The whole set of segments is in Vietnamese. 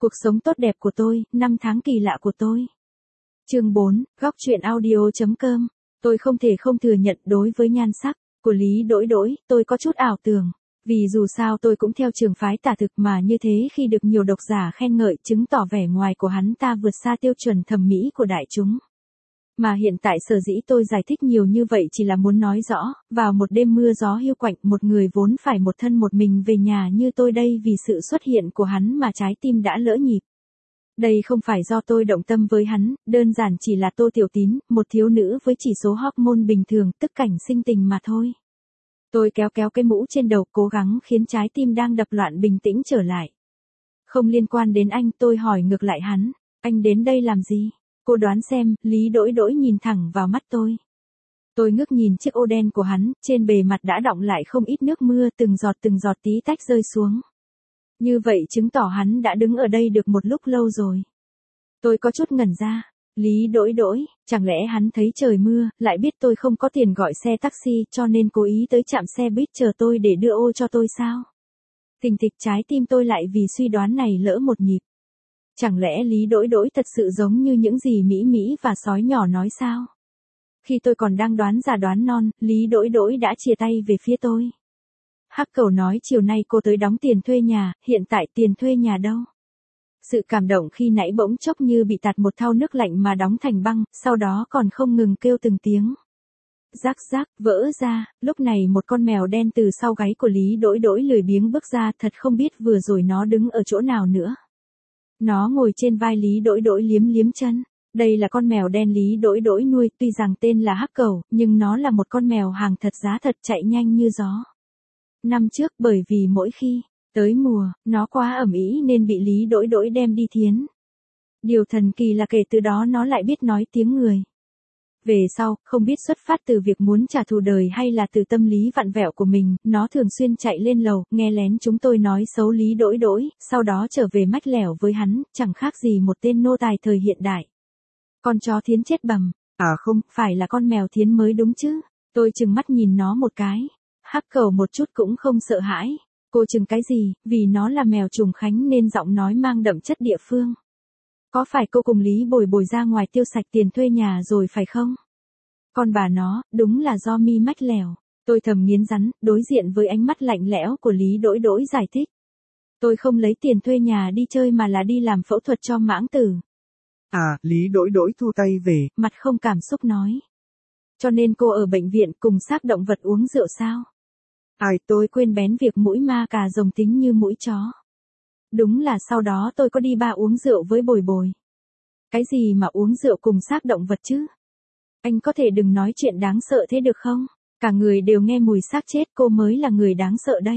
Cuộc sống tốt đẹp của tôi, năm tháng kỳ lạ của tôi. Chương 4, góc truyện audio.com. Tôi không thể không thừa nhận đối với nhan sắc của Lý Đỗi Đỗi, tôi có chút ảo tưởng. Vì dù sao tôi cũng theo trường phái tả thực mà như thế khi được nhiều độc giả khen ngợi chứng tỏ vẻ ngoài của hắn ta vượt xa tiêu chuẩn thẩm mỹ của đại chúng. Mà hiện tại sở dĩ tôi giải thích nhiều như vậy chỉ là muốn nói rõ, vào một đêm mưa gió hiu quạnh một người vốn phải một thân một mình về nhà như tôi đây vì sự xuất hiện của hắn mà trái tim đã lỡ nhịp. Đây không phải do tôi động tâm với hắn, đơn giản chỉ là Tô Tiểu Tín, một thiếu nữ với chỉ số hormone bình thường tức cảnh sinh tình mà thôi. Tôi kéo cái mũ trên đầu cố gắng khiến trái tim đang đập loạn bình tĩnh trở lại. Không liên quan đến anh, tôi hỏi ngược lại hắn, anh đến đây làm gì? Cô đoán xem, Lý Đỗi Đỗi nhìn thẳng vào mắt tôi. Tôi ngước nhìn chiếc ô đen của hắn, trên bề mặt đã đọng lại không ít nước mưa từng giọt tí tách rơi xuống. Như vậy chứng tỏ hắn đã đứng ở đây được một lúc lâu rồi. Tôi có chút ngẩn ra. Lý Đỗi Đỗi, chẳng lẽ hắn thấy trời mưa, lại biết tôi không có tiền gọi xe taxi cho nên cố ý tới trạm xe buýt chờ tôi để đưa ô cho tôi sao? Thình thịch trái tim tôi lại vì suy đoán này lỡ một nhịp. Chẳng lẽ Lý Đỗi Đỗi thật sự giống như những gì Mỹ và sói nhỏ nói sao? Khi tôi còn đang đoán già đoán non, Lý Đỗi Đỗi đã chìa tay về phía tôi. Hắc Cẩu nói chiều nay cô tới đóng tiền thuê nhà, hiện tại tiền thuê nhà đâu? Sự cảm động khi nãy bỗng chốc như bị tạt một thau nước lạnh mà đóng thành băng, sau đó còn không ngừng kêu từng tiếng. Rắc rắc, vỡ ra, lúc này một con mèo đen từ sau gáy của Lý Đỗi Đỗi lười biếng bước ra, thật không biết vừa rồi nó đứng ở chỗ nào nữa. Nó ngồi trên vai Lý Đỗi Đỗi liếm chân. Đây là con mèo đen Lý Đỗi Đỗi nuôi, tuy rằng tên là Hắc Cẩu, nhưng nó là một con mèo hàng thật giá thật chạy nhanh như gió. Năm trước bởi vì mỗi khi tới mùa, nó quá ẩm ĩ nên bị Lý Đỗi Đỗi đem đi thiến. Điều thần kỳ là kể từ đó nó lại biết nói tiếng người. Về sau, không biết xuất phát từ việc muốn trả thù đời hay là từ tâm lý vặn vẹo của mình, nó thường xuyên chạy lên lầu, nghe lén chúng tôi nói xấu Lý Đỗi Đỗi, sau đó trở về mách lẻo với hắn, chẳng khác gì một tên nô tài thời hiện đại. Con chó thiến chết bầm, không, phải là con mèo thiến mới đúng chứ. Tôi trừng mắt nhìn nó một cái. Hắc Cẩu một chút cũng không sợ hãi. Cô chừng cái gì, vì nó là mèo Trùng Khánh nên giọng nói mang đậm chất địa phương. Có phải cô cùng Lý Bồi Bồi ra ngoài tiêu sạch tiền thuê nhà rồi phải không? Con bà nó, đúng là do mi mách lèo. Tôi thầm nghiến rắn, đối diện với ánh mắt lạnh lẽo của Lý Đỗi Đỗi giải thích. Tôi không lấy tiền thuê nhà đi chơi mà là đi làm phẫu thuật cho mãng tử. Lý Đỗi Đỗi thu tay về. Mặt không cảm xúc nói. Cho nên cô ở bệnh viện cùng xác động vật uống rượu sao? Tôi quên bén việc mũi ma cà rồng tính như mũi chó. Đúng là sau đó tôi có đi uống rượu với Bồi Bồi. Cái gì mà uống rượu cùng xác động vật chứ? Anh có thể đừng nói chuyện đáng sợ thế được không? Cả người đều nghe mùi xác chết, cô mới là người đáng sợ đấy.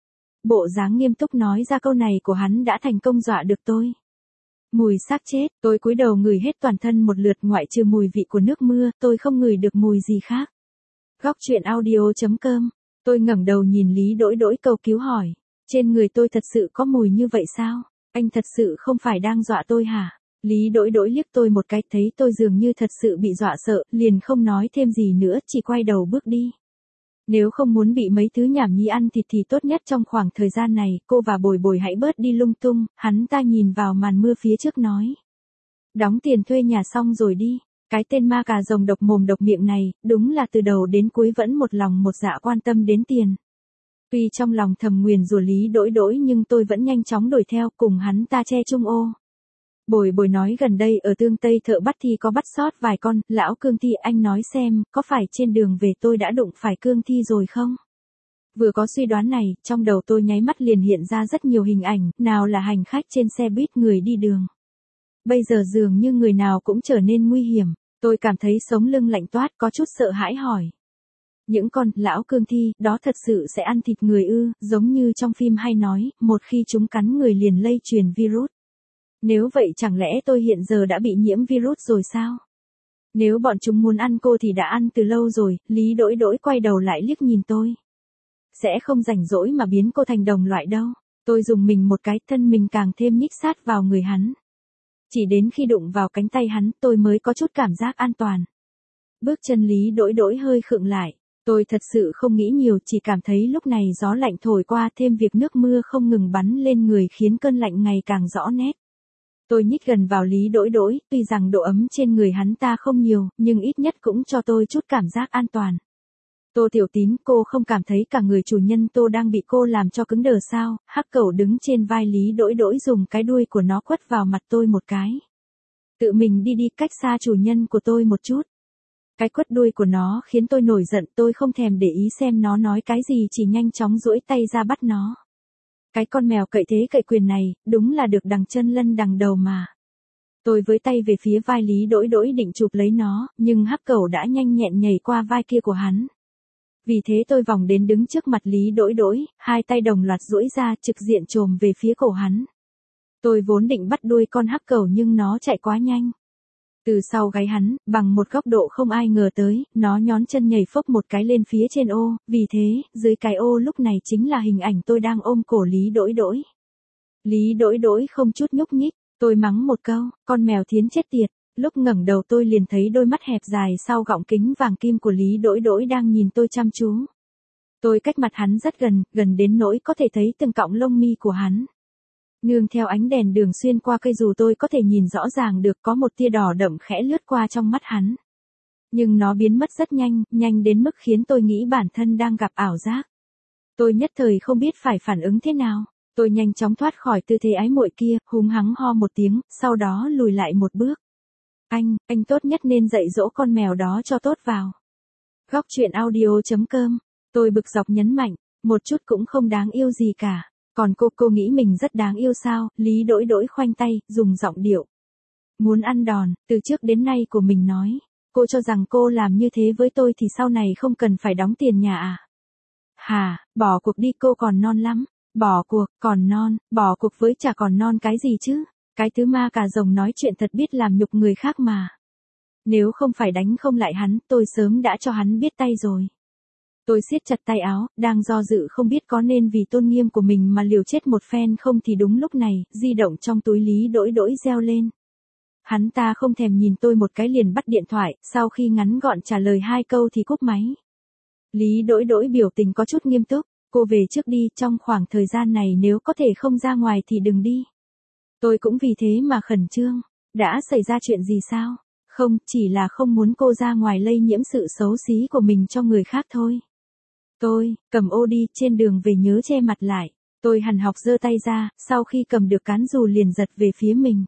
Bộ dáng nghiêm túc nói ra câu này của hắn đã thành công dọa được tôi. Mùi xác chết, tôi cúi đầu ngửi hết toàn thân một lượt ngoại trừ mùi vị của nước mưa, tôi không ngửi được mùi gì khác. Góc truyện audio.com. Tôi ngẩng đầu nhìn Lý Đỗi Đỗi cầu cứu hỏi. Trên người tôi thật sự có mùi như vậy sao? Anh thật sự không phải đang dọa tôi hả? Lý Đỗi Đỗi liếc tôi một cái thấy tôi dường như thật sự bị dọa sợ, liền không nói thêm gì nữa, chỉ quay đầu bước đi. Nếu không muốn bị mấy thứ nhảm nhí ăn thịt thì tốt nhất trong khoảng thời gian này, cô và Bồi Bồi hãy bớt đi lung tung, hắn ta nhìn vào màn mưa phía trước nói. Đóng tiền thuê nhà xong rồi đi. Cái tên ma cà rồng độc mồm độc miệng này, đúng là từ đầu đến cuối vẫn một lòng một dạ quan tâm đến tiền. Tuy trong lòng thầm nguyền rủa Lý Đỗi Đỗi nhưng tôi vẫn nhanh chóng đuổi theo cùng hắn ta che chung ô. Bồi Bồi nói gần đây ở Tương Tây thợ bắt thi có bắt sót vài con, lão cương thi anh nói xem, có phải trên đường về tôi đã đụng phải cương thi rồi không? Vừa có suy đoán này, trong đầu tôi nháy mắt liền hiện ra rất nhiều hình ảnh, nào là hành khách trên xe buýt người đi đường. Bây giờ dường như người nào cũng trở nên nguy hiểm, tôi cảm thấy sống lưng lạnh toát có chút sợ hãi hỏi. Những con lão cương thi đó thật sự sẽ ăn thịt người ư, giống như trong phim hay nói, một khi chúng cắn người liền lây truyền virus. Nếu vậy chẳng lẽ tôi hiện giờ đã bị nhiễm virus rồi sao? Nếu bọn chúng muốn ăn cô thì đã ăn từ lâu rồi, Lý Đỗi Đỗi quay đầu lại liếc nhìn tôi. Sẽ không rảnh rỗi mà biến cô thành đồng loại đâu. Tôi dùng mình một cái, thân mình càng thêm nhích sát vào người hắn. Chỉ đến khi đụng vào cánh tay hắn tôi mới có chút cảm giác an toàn. Bước chân Lý Đỗi Đỗi hơi khựng lại. Tôi thật sự không nghĩ nhiều, chỉ cảm thấy lúc này gió lạnh thổi qua thêm việc nước mưa không ngừng bắn lên người khiến cơn lạnh ngày càng rõ nét. Tôi nhích gần vào Lý Đỗi Đỗi, tuy rằng độ ấm trên người hắn ta không nhiều, nhưng ít nhất cũng cho tôi chút cảm giác an toàn. Tô Tiểu Tín, cô không cảm thấy cả người chủ nhân Tô đang bị cô làm cho cứng đờ sao? Hắc cẩu đứng trên vai Lý Đỗi Đỗi dùng cái đuôi của nó quất vào mặt tôi một cái. Tự mình đi cách xa chủ nhân của tôi một chút. Cái quất đuôi của nó khiến tôi nổi giận, tôi không thèm để ý xem nó nói cái gì, chỉ nhanh chóng duỗi tay ra bắt nó. Cái con mèo cậy thế cậy quyền này, đúng là được đằng chân lân đằng đầu mà. Tôi với tay về phía vai Lý Đỗi Đỗi định chụp lấy nó, nhưng hắc cẩu đã nhanh nhẹn nhảy qua vai kia của hắn. Vì thế tôi vòng đến đứng trước mặt Lý Đỗi Đỗi, hai tay đồng loạt duỗi ra trực diện chồm về phía cổ hắn. Tôi vốn định bắt đuôi con hắc cẩu nhưng nó chạy quá nhanh. Từ sau gáy hắn, bằng một góc độ không ai ngờ tới, nó nhón chân nhảy phốc một cái lên phía trên ô, vì thế, dưới cái ô lúc này chính là hình ảnh tôi đang ôm cổ Lý Đỗi Đỗi. Lý Đỗi Đỗi không chút nhúc nhích, tôi mắng một câu, con mèo thiến chết tiệt. Lúc ngẩng đầu tôi liền thấy đôi mắt hẹp dài sau gọng kính vàng kim của Lý Đỗi Đỗi đang nhìn tôi chăm chú. Tôi cách mặt hắn rất gần, gần đến nỗi có thể thấy từng cọng lông mi của hắn. Nương theo ánh đèn đường xuyên qua cây dù tôi có thể nhìn rõ ràng được có một tia đỏ đậm khẽ lướt qua trong mắt hắn. Nhưng nó biến mất rất nhanh, nhanh đến mức khiến tôi nghĩ bản thân đang gặp ảo giác. Tôi nhất thời không biết phải phản ứng thế nào. Tôi nhanh chóng thoát khỏi tư thế ái muội kia, húng hắng ho một tiếng, sau đó lùi lại một bước. Anh tốt nhất nên dạy dỗ con mèo đó cho tốt vào. Góc truyện audio.com. Tôi bực dọc nhấn mạnh, một chút cũng không đáng yêu gì cả. Còn cô nghĩ mình rất đáng yêu sao? Lý Đỗi Đỗi khoanh tay, dùng giọng điệu muốn ăn đòn, từ trước đến nay của mình nói. Cô cho rằng cô làm như thế với tôi thì sau này không cần phải đóng tiền nhà à? Hà, bỏ cuộc đi, cô còn non lắm. Bỏ cuộc, còn non, bỏ cuộc với chả còn non cái gì chứ? Cái thứ ma cà rồng nói chuyện thật biết làm nhục người khác mà. Nếu không phải đánh không lại hắn, tôi sớm đã cho hắn biết tay rồi. Tôi siết chặt tay áo, đang do dự không biết có nên vì tôn nghiêm của mình mà liều chết một phen không thì đúng lúc này, di động trong túi Lý Đỗi Đỗi reo lên. Hắn ta không thèm nhìn tôi một cái liền bắt điện thoại, sau khi ngắn gọn trả lời 2 câu thì cúp máy. Lý Đỗi Đỗi biểu tình có chút nghiêm túc, cô về trước đi, trong khoảng thời gian này nếu có thể không ra ngoài thì đừng đi. Tôi cũng vì thế mà khẩn trương, đã xảy ra chuyện gì sao? Không, chỉ là không muốn cô ra ngoài lây nhiễm sự xấu xí của mình cho người khác thôi. Tôi, cầm ô đi, trên đường về nhớ che mặt lại. Tôi hằn học giơ tay ra, sau khi cầm được cán dù liền giật về phía mình.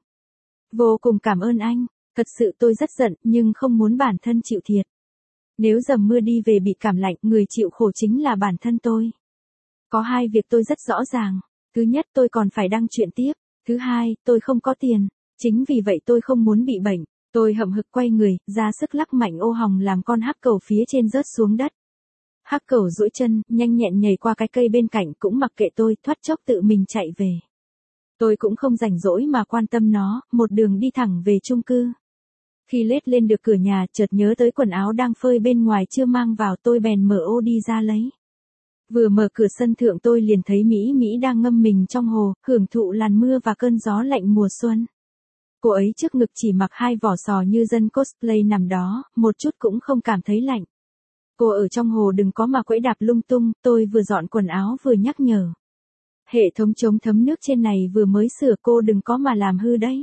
Vô cùng cảm ơn anh, thật sự tôi rất giận, nhưng không muốn bản thân chịu thiệt. Nếu dầm mưa đi về bị cảm lạnh, người chịu khổ chính là bản thân tôi. Có 2 việc tôi rất rõ ràng. Thứ nhất, tôi còn phải đăng chuyện tiếp. Thứ hai, tôi không có tiền. Chính vì vậy tôi không muốn bị bệnh. Tôi hậm hực quay người, ra sức lắc mạnh ô hòng làm con hắc cẩu phía trên rớt xuống đất. Hắc cẩu duỗi chân, nhanh nhẹn nhảy qua cái cây bên cạnh, cũng mặc kệ tôi, thoát chốc tự mình chạy về. Tôi cũng không rảnh rỗi mà quan tâm nó, một đường đi thẳng về chung cư. Khi lết lên được cửa nhà, chợt nhớ tới quần áo đang phơi bên ngoài chưa mang vào, tôi bèn mở ô đi ra lấy. Vừa mở cửa sân thượng tôi liền thấy Mỹ Mỹ đang ngâm mình trong hồ, hưởng thụ làn mưa và cơn gió lạnh mùa xuân. Cô ấy trước ngực chỉ mặc 2 vỏ sò như dân cosplay nằm đó, một chút cũng không cảm thấy lạnh. Cô ở trong hồ đừng có mà quẫy đạp lung tung, tôi vừa dọn quần áo vừa nhắc nhở. Hệ thống chống thấm nước trên này vừa mới sửa, cô đừng có mà làm hư đấy.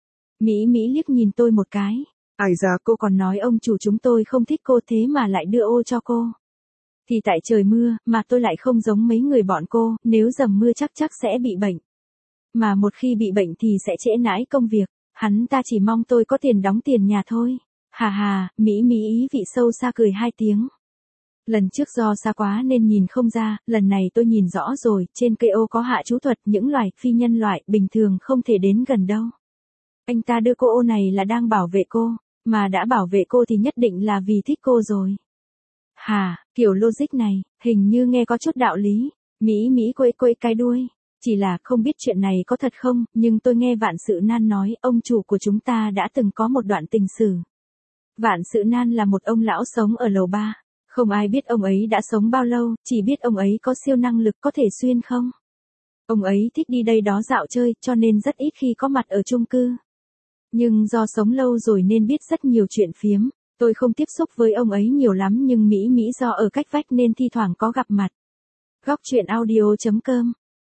Mỹ Mỹ liếc nhìn tôi một cái. Ai ra cô còn nói ông chủ chúng tôi không thích cô thế mà lại đưa ô cho cô. Thì tại trời mưa, mà tôi lại không giống mấy người bọn cô, nếu dầm mưa chắc sẽ bị bệnh. Mà một khi bị bệnh thì sẽ trễ nãi công việc, hắn ta chỉ mong tôi có tiền đóng tiền nhà thôi. Hà hà, Mỹ Mỹ ý vị sâu xa cười 2 tiếng. Lần trước do xa quá nên nhìn không ra, lần này tôi nhìn rõ rồi, trên cây ô có hạ chú thuật, những loài phi nhân loại bình thường không thể đến gần đâu. Anh ta đưa cô ô này là đang bảo vệ cô, mà đã bảo vệ cô thì nhất định là vì thích cô rồi. Hà, kiểu logic này, hình như nghe có chút đạo lý. Mỹ Mỹ quẫy cái đuôi. Chỉ là không biết chuyện này có thật không, nhưng tôi nghe Vạn Sự Nan nói, ông chủ của chúng ta đã từng có một đoạn tình sử. Vạn Sự Nan là một ông lão sống ở lầu 3. Không ai biết ông ấy đã sống bao lâu, chỉ biết ông ấy có siêu năng lực có thể xuyên không. Ông ấy thích đi đây đó dạo chơi, cho nên rất ít khi có mặt ở chung cư. Nhưng do sống lâu rồi nên biết rất nhiều chuyện phiếm. Tôi không tiếp xúc với ông ấy nhiều lắm nhưng Mỹ Mỹ do ở cách vách nên thi thoảng có gặp mặt. Góc truyện audio.com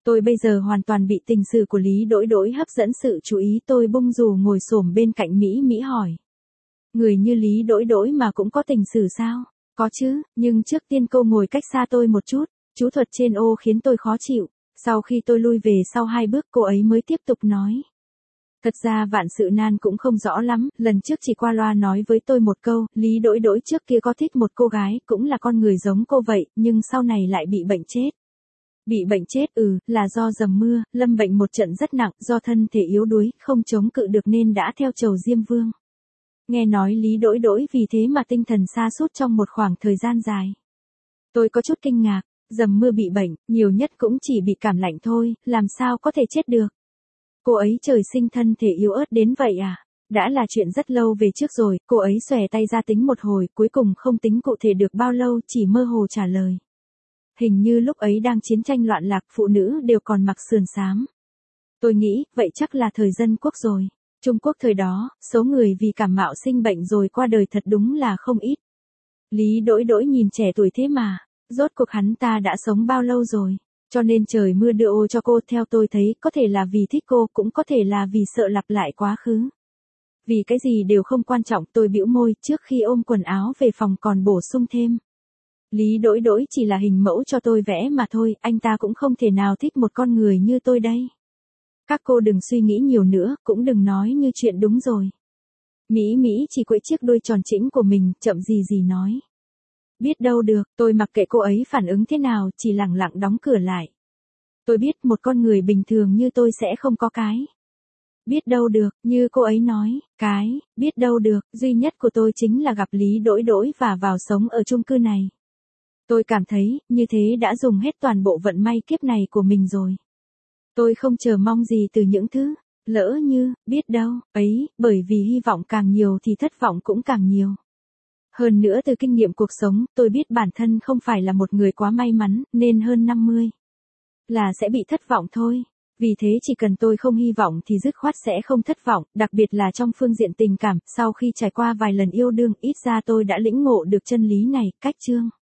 Tôi bây giờ hoàn toàn bị tình sử của Lý Đỗi Đỗi hấp dẫn sự chú ý, tôi bung dù ngồi xổm bên cạnh Mỹ hỏi. Người như Lý Đỗi Đỗi mà cũng có tình sử sao? Có chứ, nhưng trước tiên cô ngồi cách xa tôi một chút, chú thuật trên ô khiến tôi khó chịu. Sau khi tôi lui về sau 2 bước cô ấy mới tiếp tục nói. Thật ra vạn sự nan cũng không rõ lắm, lần trước chỉ qua loa nói với tôi một câu, Lý Đỗi Đỗi trước kia có thích một cô gái, cũng là con người giống cô vậy, nhưng sau này lại bị bệnh chết. Bị bệnh chết là do dầm mưa, lâm bệnh một trận rất nặng, do thân thể yếu đuối, không chống cự được nên đã theo chầu Diêm Vương. Nghe nói Lý Đỗi Đỗi vì thế mà tinh thần sa sút trong một khoảng thời gian dài. Tôi có chút kinh ngạc, dầm mưa bị bệnh, nhiều nhất cũng chỉ bị cảm lạnh thôi, làm sao có thể chết được. Cô ấy trời sinh thân thể yếu ớt đến vậy à? Đã là chuyện rất lâu về trước rồi, cô ấy xòe tay ra tính một hồi, cuối cùng không tính cụ thể được bao lâu, chỉ mơ hồ trả lời. Hình như lúc ấy đang chiến tranh loạn lạc, phụ nữ đều còn mặc sườn xám. Tôi nghĩ, vậy chắc là thời Dân Quốc rồi. Trung Quốc thời đó, số người vì cảm mạo sinh bệnh rồi qua đời thật đúng là không ít. Lý Đỗi Đỗi nhìn trẻ tuổi thế mà, rốt cuộc hắn ta đã sống bao lâu rồi, cho nên trời mưa đưa ô cho cô. Theo tôi thấy, có thể là vì thích cô, cũng có thể là vì sợ lặp lại quá khứ. Vì cái gì đều không quan trọng, tôi bĩu môi, trước khi ôm quần áo về phòng còn bổ sung thêm. Lý Đỗi Đỗi chỉ là hình mẫu cho tôi vẽ mà thôi, anh ta cũng không thể nào thích một con người như tôi đây. Các cô đừng suy nghĩ nhiều nữa, cũng đừng nói như chuyện đúng rồi. Mỹ chỉ quẫy chiếc đuôi tròn chỉnh của mình, chậm gì nói. Biết đâu được, tôi mặc kệ cô ấy phản ứng thế nào, chỉ lẳng lặng đóng cửa lại. Tôi biết một con người bình thường như tôi sẽ không có cái. Biết đâu được, như cô ấy nói, biết đâu được, duy nhất của tôi chính là gặp Lý Đỗi Đỗi và vào sống ở chung cư này. Tôi cảm thấy, như thế đã dùng hết toàn bộ vận may kiếp này của mình rồi. Tôi không chờ mong gì từ những thứ, lỡ như, biết đâu, ấy, bởi vì hy vọng càng nhiều thì thất vọng cũng càng nhiều. Hơn nữa từ kinh nghiệm cuộc sống, tôi biết bản thân không phải là một người quá may mắn, nên hơn 50 là sẽ bị thất vọng thôi. Vì thế chỉ cần tôi không hy vọng thì dứt khoát sẽ không thất vọng, đặc biệt là trong phương diện tình cảm, sau khi trải qua vài lần yêu đương, ít ra tôi đã lĩnh ngộ được chân lý này. Cách chương